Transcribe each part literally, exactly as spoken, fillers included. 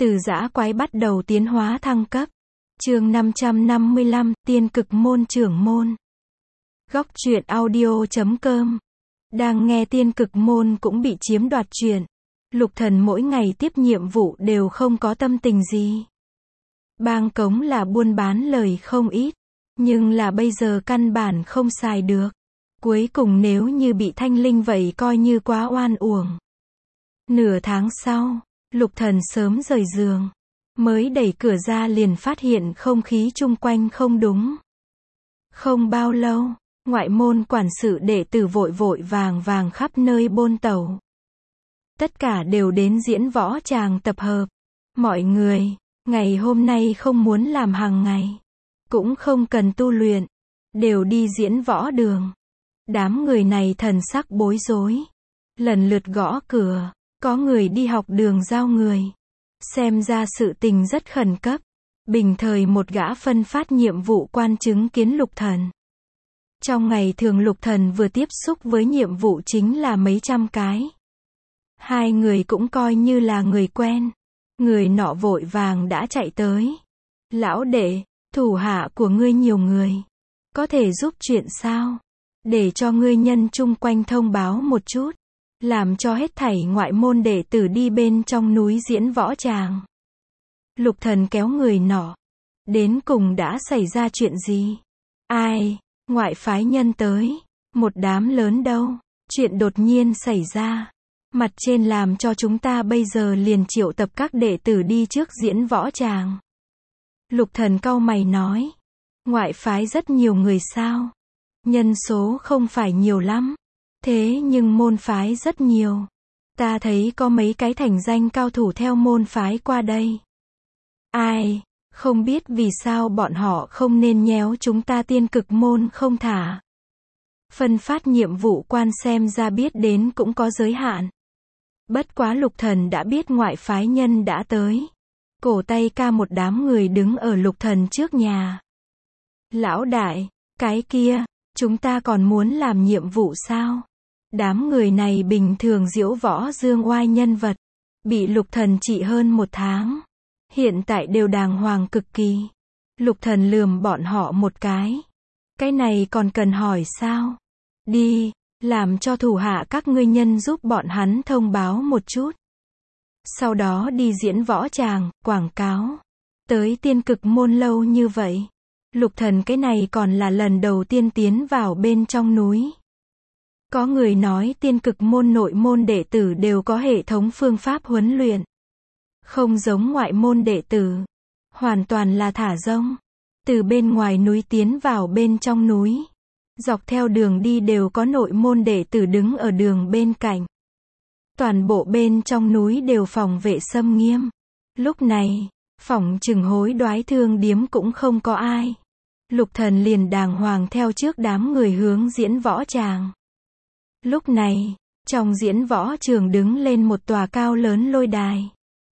Từ dã quái bắt đầu tiến hóa thăng cấp. Chương năm trăm năm mươi lăm, Tiên Cực Môn trưởng môn. Góc truyện audio chấm com. Đang nghe Tiên Cực Môn cũng bị chiếm đoạt truyện. Lục Thần mỗi ngày tiếp nhiệm vụ đều không có tâm tình gì. Bang cống là buôn bán lời không ít, nhưng là bây giờ căn bản không xài được. Cuối cùng nếu như bị thanh linh vậy coi như quá oan uổng. Nửa tháng sau, Lục Thần sớm rời giường, mới đẩy cửa ra liền phát hiện không khí chung quanh không đúng. Không bao lâu, ngoại môn quản sự đệ tử vội vội vàng vàng khắp nơi bôn tẩu. Tất cả đều đến diễn võ tràng tập hợp. Mọi người, ngày hôm nay không muốn làm hàng ngày, cũng không cần tu luyện, đều đi diễn võ đường. Đám người này thần sắc bối rối, lần lượt gõ cửa. Có người đi học đường giao người. Xem ra sự tình rất khẩn cấp. Bình thời một gã phân phát nhiệm vụ quan chứng kiến Lục Thần. Trong ngày thường Lục Thần vừa tiếp xúc với nhiệm vụ chính là mấy trăm cái. Hai người cũng coi như là người quen. Người nọ vội vàng đã chạy tới. Lão đệ, thủ hạ của ngươi nhiều người. Có thể giúp chuyện sao? Để cho ngươi nhân chung quanh thông báo một chút. Làm cho hết thảy ngoại môn đệ tử đi bên trong núi diễn võ tràng. Lục Thần kéo người nọ. Đến cùng đã xảy ra chuyện gì? Ai? Ngoại phái nhân tới. Một đám lớn đâu? Chuyện đột nhiên xảy ra. Mặt trên làm cho chúng ta bây giờ liền triệu tập các đệ tử đi trước diễn võ tràng. Lục Thần cau mày nói. Ngoại phái rất nhiều người sao? Nhân số không phải nhiều lắm. Thế nhưng môn phái rất nhiều. Ta thấy có mấy cái thành danh cao thủ theo môn phái qua đây. Ai? Không biết vì sao bọn họ không nên nhéo chúng ta Tiên Cực Môn không thả. Phân phát nhiệm vụ quan xem ra biết đến cũng có giới hạn. Bất quá Lục Thần đã biết ngoại phái nhân đã tới. Cổ tay ca một đám người đứng ở Lục Thần trước nhà. Lão đại, cái kia, chúng ta còn muốn làm nhiệm vụ sao? Đám người này bình thường diễu võ dương oai nhân vật, bị Lục Thần trị hơn một tháng. Hiện tại đều đàng hoàng cực kỳ. Lục Thần lườm bọn họ một cái. Cái này còn cần hỏi sao? Đi, làm cho thủ hạ các ngươi nhân giúp bọn hắn thông báo một chút. Sau đó đi diễn võ tràng, quảng cáo. Tới Tiên Cực Môn lâu như vậy. Lục Thần cái này còn là lần đầu tiên tiến vào bên trong núi. Có người nói Tiên Cực Môn nội môn đệ tử đều có hệ thống phương pháp huấn luyện. Không giống ngoại môn đệ tử. Hoàn toàn là thả rông. Từ bên ngoài núi tiến vào bên trong núi. Dọc theo đường đi đều có nội môn đệ tử đứng ở đường bên cạnh. Toàn bộ bên trong núi đều phòng vệ xâm nghiêm. Lúc này, phỏng chừng hối đoái thương điếm cũng không có ai. Lục Thần liền đàng hoàng theo trước đám người hướng diễn võ tràng. Lúc này, trong diễn võ trường đứng lên một tòa cao lớn lôi đài.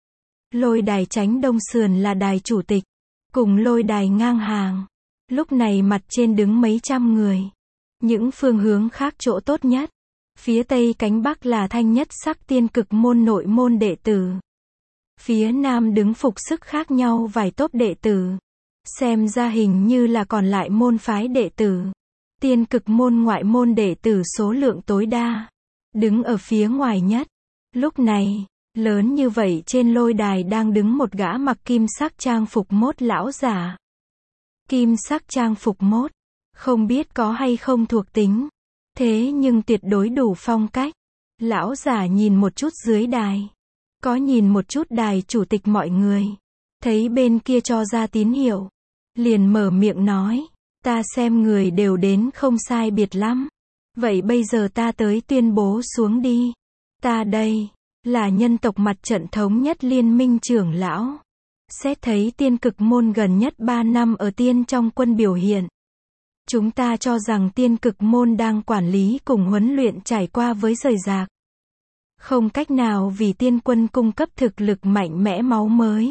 Lôi đài tránh đông sườn là đài chủ tịch, cùng lôi đài ngang hàng. Lúc này mặt trên đứng mấy trăm người. Những phương hướng khác chỗ tốt nhất. Phía tây cánh bắc là thanh nhất sắc Tiên Cực Môn nội môn đệ tử. Phía nam đứng phục sức khác nhau vài tốp đệ tử. Xem ra hình như là còn lại môn phái đệ tử. Tiên Cực Môn ngoại môn đệ tử số lượng tối đa. Đứng ở phía ngoài nhất. Lúc này, lớn như vậy trên lôi đài đang đứng một gã mặc kim sắc trang phục mốt lão giả. Kim sắc trang phục mốt. Không biết có hay không thuộc tính. Thế nhưng tuyệt đối đủ phong cách. Lão giả nhìn một chút dưới đài. Có nhìn một chút đài chủ tịch mọi người. Thấy bên kia cho ra tín hiệu. Liền mở miệng nói. Ta xem người đều đến không sai biệt lắm. Vậy bây giờ ta tới tuyên bố xuống đi. Ta đây, là nhân tộc mặt trận thống nhất liên minh trưởng lão. Xét thấy Tiên Cực Môn gần nhất ba năm ở tiên trong quân biểu hiện. Chúng ta cho rằng Tiên Cực Môn đang quản lý cùng huấn luyện trải qua với rời rạc. Không cách nào vì tiên quân cung cấp thực lực mạnh mẽ máu mới.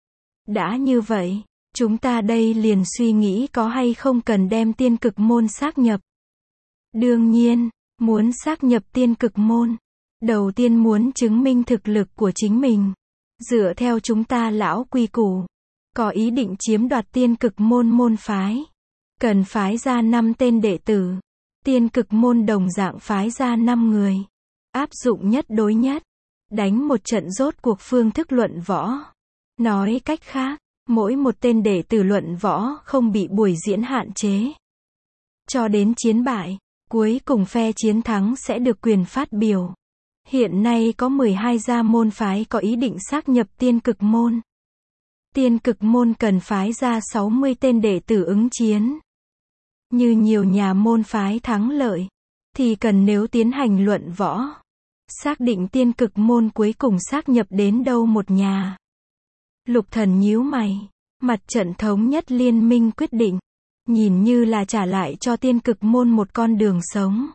Đã như vậy, chúng ta đây liền suy nghĩ có hay không cần đem Tiên Cực Môn xác nhập. Đương nhiên, muốn xác nhập Tiên Cực Môn. Đầu tiên muốn chứng minh thực lực của chính mình. dựa theo chúng ta lão quy củ, có ý định chiếm đoạt tiên cực môn môn phái, cần phái ra năm tên đệ tử. Tiên cực môn đồng dạng phái ra năm người, áp dụng nhất đối nhất, đánh một trận rốt cuộc phương thức luận võ. Nói cách khác, mỗi một tên đệ tử luận võ không bị buổi diễn hạn chế. Cho đến chiến bại, cuối cùng phe chiến thắng sẽ được quyền phát biểu. Hiện nay có mười hai gia môn phái có ý định xác nhập tiên cực môn. Tiên cực môn cần phái ra sáu mươi tên đệ tử ứng chiến. Như nhiều nhà môn phái thắng lợi, thì cần nếu tiến hành luận võ, xác định tiên cực môn cuối cùng xác nhập đến đâu một nhà. Lục Thần nhíu mày, mặt trận thống nhất liên minh quyết định, nhìn như là trả lại cho tiên cực môn một con đường sống.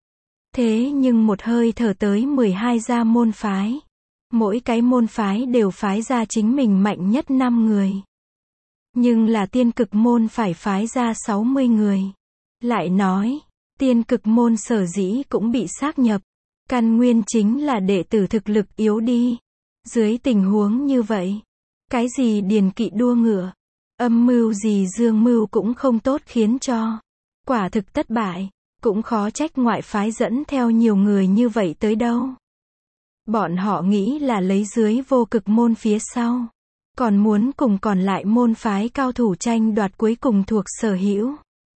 Thế nhưng một hơi thở tới mười hai gia môn phái, mỗi cái môn phái đều phái ra chính mình mạnh nhất năm người. Nhưng là tiên cực môn phải phái ra sáu mươi người. Lại nói, tiên cực môn sở dĩ cũng bị xác nhập, căn nguyên chính là đệ tử thực lực yếu đi. Dưới tình huống như vậy, cái gì điền kỵ đua ngựa, âm mưu gì dương mưu cũng không tốt khiến cho. Quả thực thất bại, cũng khó trách ngoại phái dẫn theo nhiều người như vậy tới đâu. Bọn họ nghĩ là lấy dưới vô cực môn phía sau, còn muốn cùng còn lại môn phái cao thủ tranh đoạt cuối cùng thuộc sở hữu.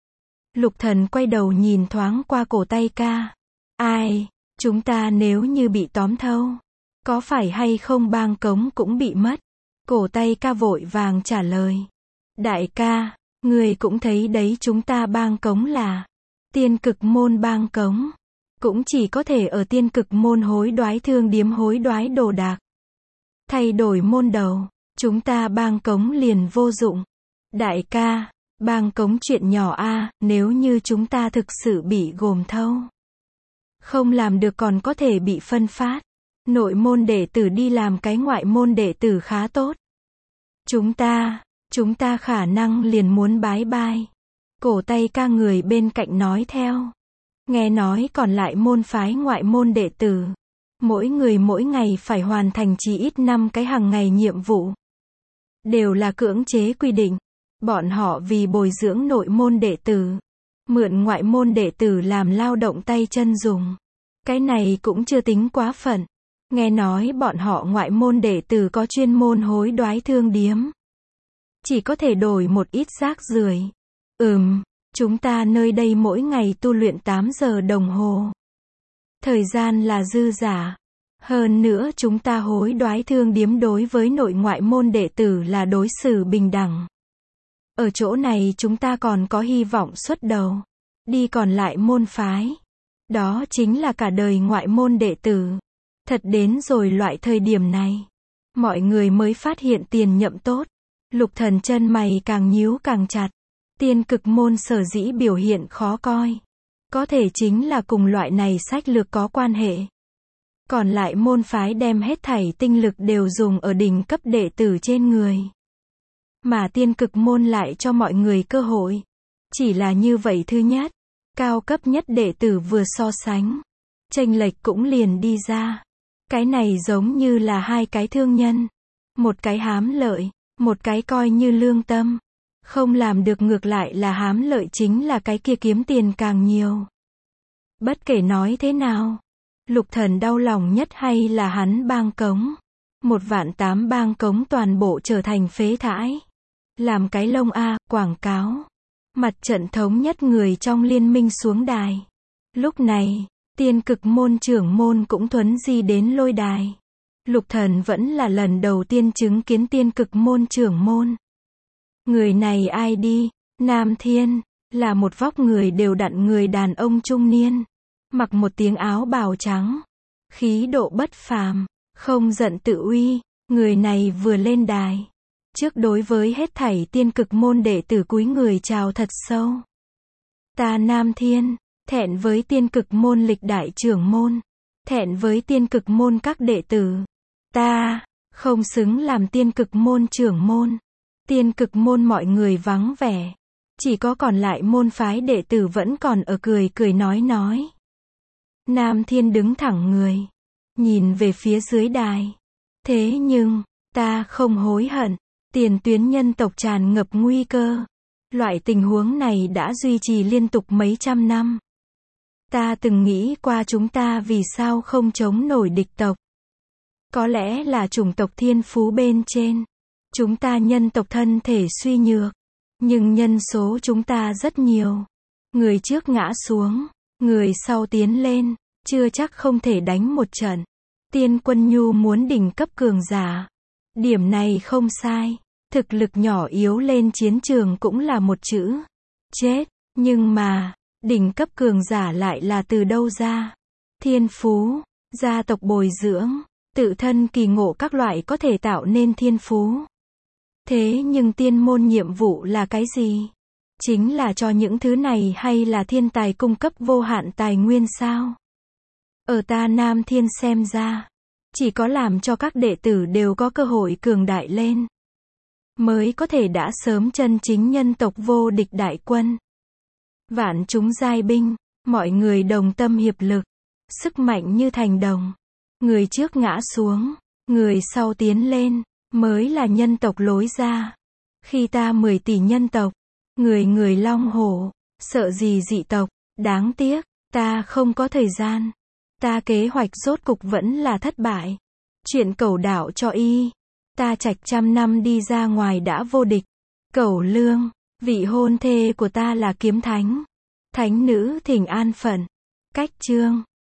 Lục Thần quay đầu nhìn thoáng qua cổ tay ca. Ai, chúng ta nếu như bị tóm thâu, có phải hay không bang cống cũng bị mất? Cổ tay ca vội vàng trả lời. Đại ca, người cũng thấy đấy, chúng ta bang cống là tiên cực môn bang cống, cũng chỉ có thể ở tiên cực môn hối đoái thương điếm hối đoái đồ đạc. Thay đổi môn đầu, chúng ta bang cống liền vô dụng. Đại ca, bang cống chuyện nhỏ a, nếu như chúng ta thực sự bị gồm thâu, không làm được còn có thể bị phân phát. Nội môn đệ tử đi làm cái ngoại môn đệ tử khá tốt. Chúng ta, chúng ta khả năng liền muốn bái bai. Cổ tay ca người bên cạnh nói theo. Nghe nói còn lại môn phái ngoại môn đệ tử, mỗi người mỗi ngày phải hoàn thành chỉ ít năm cái hàng ngày nhiệm vụ. Đều là cưỡng chế quy định. Bọn họ vì bồi dưỡng nội môn đệ tử, mượn ngoại môn đệ tử làm lao động tay chân dùng. Cái này cũng chưa tính quá phận. Nghe nói bọn họ ngoại môn đệ tử có chuyên môn hối đoái thương điếm, chỉ có thể đổi một ít rác rưởi. Ừm, chúng ta nơi đây mỗi ngày tu luyện tám giờ đồng hồ. Thời gian là dư giả. Hơn nữa chúng ta hối đoái thương điếm đối với nội ngoại môn đệ tử là đối xử bình đẳng. Ở chỗ này chúng ta còn có hy vọng xuất đầu. Đi còn lại môn phái. Đó chính là cả đời ngoại môn đệ tử. Thật đến rồi loại thời điểm này, mọi người mới phát hiện tiền nhậm tốt. Lục Thần chân mày càng nhíu càng chặt. Tiên cực môn sở dĩ biểu hiện khó coi, có thể chính là cùng loại này sách lược có quan hệ. Còn lại môn phái đem hết thảy tinh lực đều dùng ở đỉnh cấp đệ tử trên người. Mà tiên cực môn lại cho mọi người cơ hội. Chỉ là như vậy, thứ nhất, cao cấp nhất đệ tử vừa so sánh, chênh lệch cũng liền đi ra. Cái này giống như là hai cái thương nhân. Một cái hám lợi, một cái coi như lương tâm. Không làm được ngược lại là hám lợi chính là cái kia kiếm tiền càng nhiều. Bất kể nói thế nào, Lục Thần đau lòng nhất hay là hắn bang cống. Một vạn tám bang cống toàn bộ trở thành phế thải. Làm cái lông a, quảng cáo. Mặt trận thống nhất người trong liên minh xuống đài. Lúc này, tiên cực môn trưởng môn cũng thuấn di đến lôi đài. Lục Thần vẫn là lần đầu tiên chứng kiến tiên cực môn trưởng môn. Người này ai đi? Nam Thiên, là một vóc người đều đặn người đàn ông trung niên. Mặc một tiếng áo bào trắng. Khí độ bất phàm, không giận tự uy. Người này vừa lên đài, trước đối với hết thảy tiên cực môn đệ tử cúi người chào thật sâu. Ta Nam Thiên, thẹn với tiên cực môn lịch đại trưởng môn, thẹn với tiên cực môn các đệ tử. Ta, không xứng làm tiên cực môn trưởng môn. Tiên cực môn mọi người vắng vẻ. Chỉ có còn lại môn phái đệ tử vẫn còn ở cười cười nói nói. Nam Thiên đứng thẳng người, nhìn về phía dưới đài. Thế nhưng, Ta không hối hận. Tiền tuyến nhân tộc tràn ngập nguy cơ. Loại tình huống này đã duy trì liên tục mấy trăm năm. Ta từng nghĩ qua chúng ta vì sao không chống nổi địch tộc. Có lẽ là chủng tộc thiên phú bên trên. Chúng ta nhân tộc thân thể suy nhược. Nhưng nhân số chúng ta rất nhiều. Người trước ngã xuống, người sau tiến lên, chưa chắc không thể đánh một trận. Tiên Quân Nhu muốn đỉnh cấp cường giả. Điểm này không sai. Thực lực nhỏ yếu lên chiến trường cũng là một chữ. Chết. Nhưng mà, đỉnh cấp cường giả lại là từ đâu ra? Thiên phú, gia tộc bồi dưỡng, tự thân kỳ ngộ các loại có thể tạo nên thiên phú. Thế nhưng tiên môn nhiệm vụ là cái gì? Chính là cho những thứ này hay là thiên tài cung cấp vô hạn tài nguyên sao? Ở ta Nam Thiên xem ra, chỉ có làm cho các đệ tử đều có cơ hội cường đại lên, mới có thể đã sớm chân chính nhân tộc vô địch đại quân. Vạn chúng giai binh, mọi người đồng tâm hiệp lực, sức mạnh như thành đồng. Người trước ngã xuống, người sau tiến lên, mới là nhân tộc lối ra. Khi ta mười tỷ nhân tộc, người người long hổ, sợ gì dị tộc, đáng tiếc, ta không có thời gian. Ta kế hoạch rốt cục vẫn là thất bại. Chuyện Cẩu đạo cho y. Ta trạch trăm năm đi ra ngoài đã vô địch. Cẩu Lương, vị hôn thê của ta là kiếm thánh. Thánh nữ thỉnh an phận. Cách chương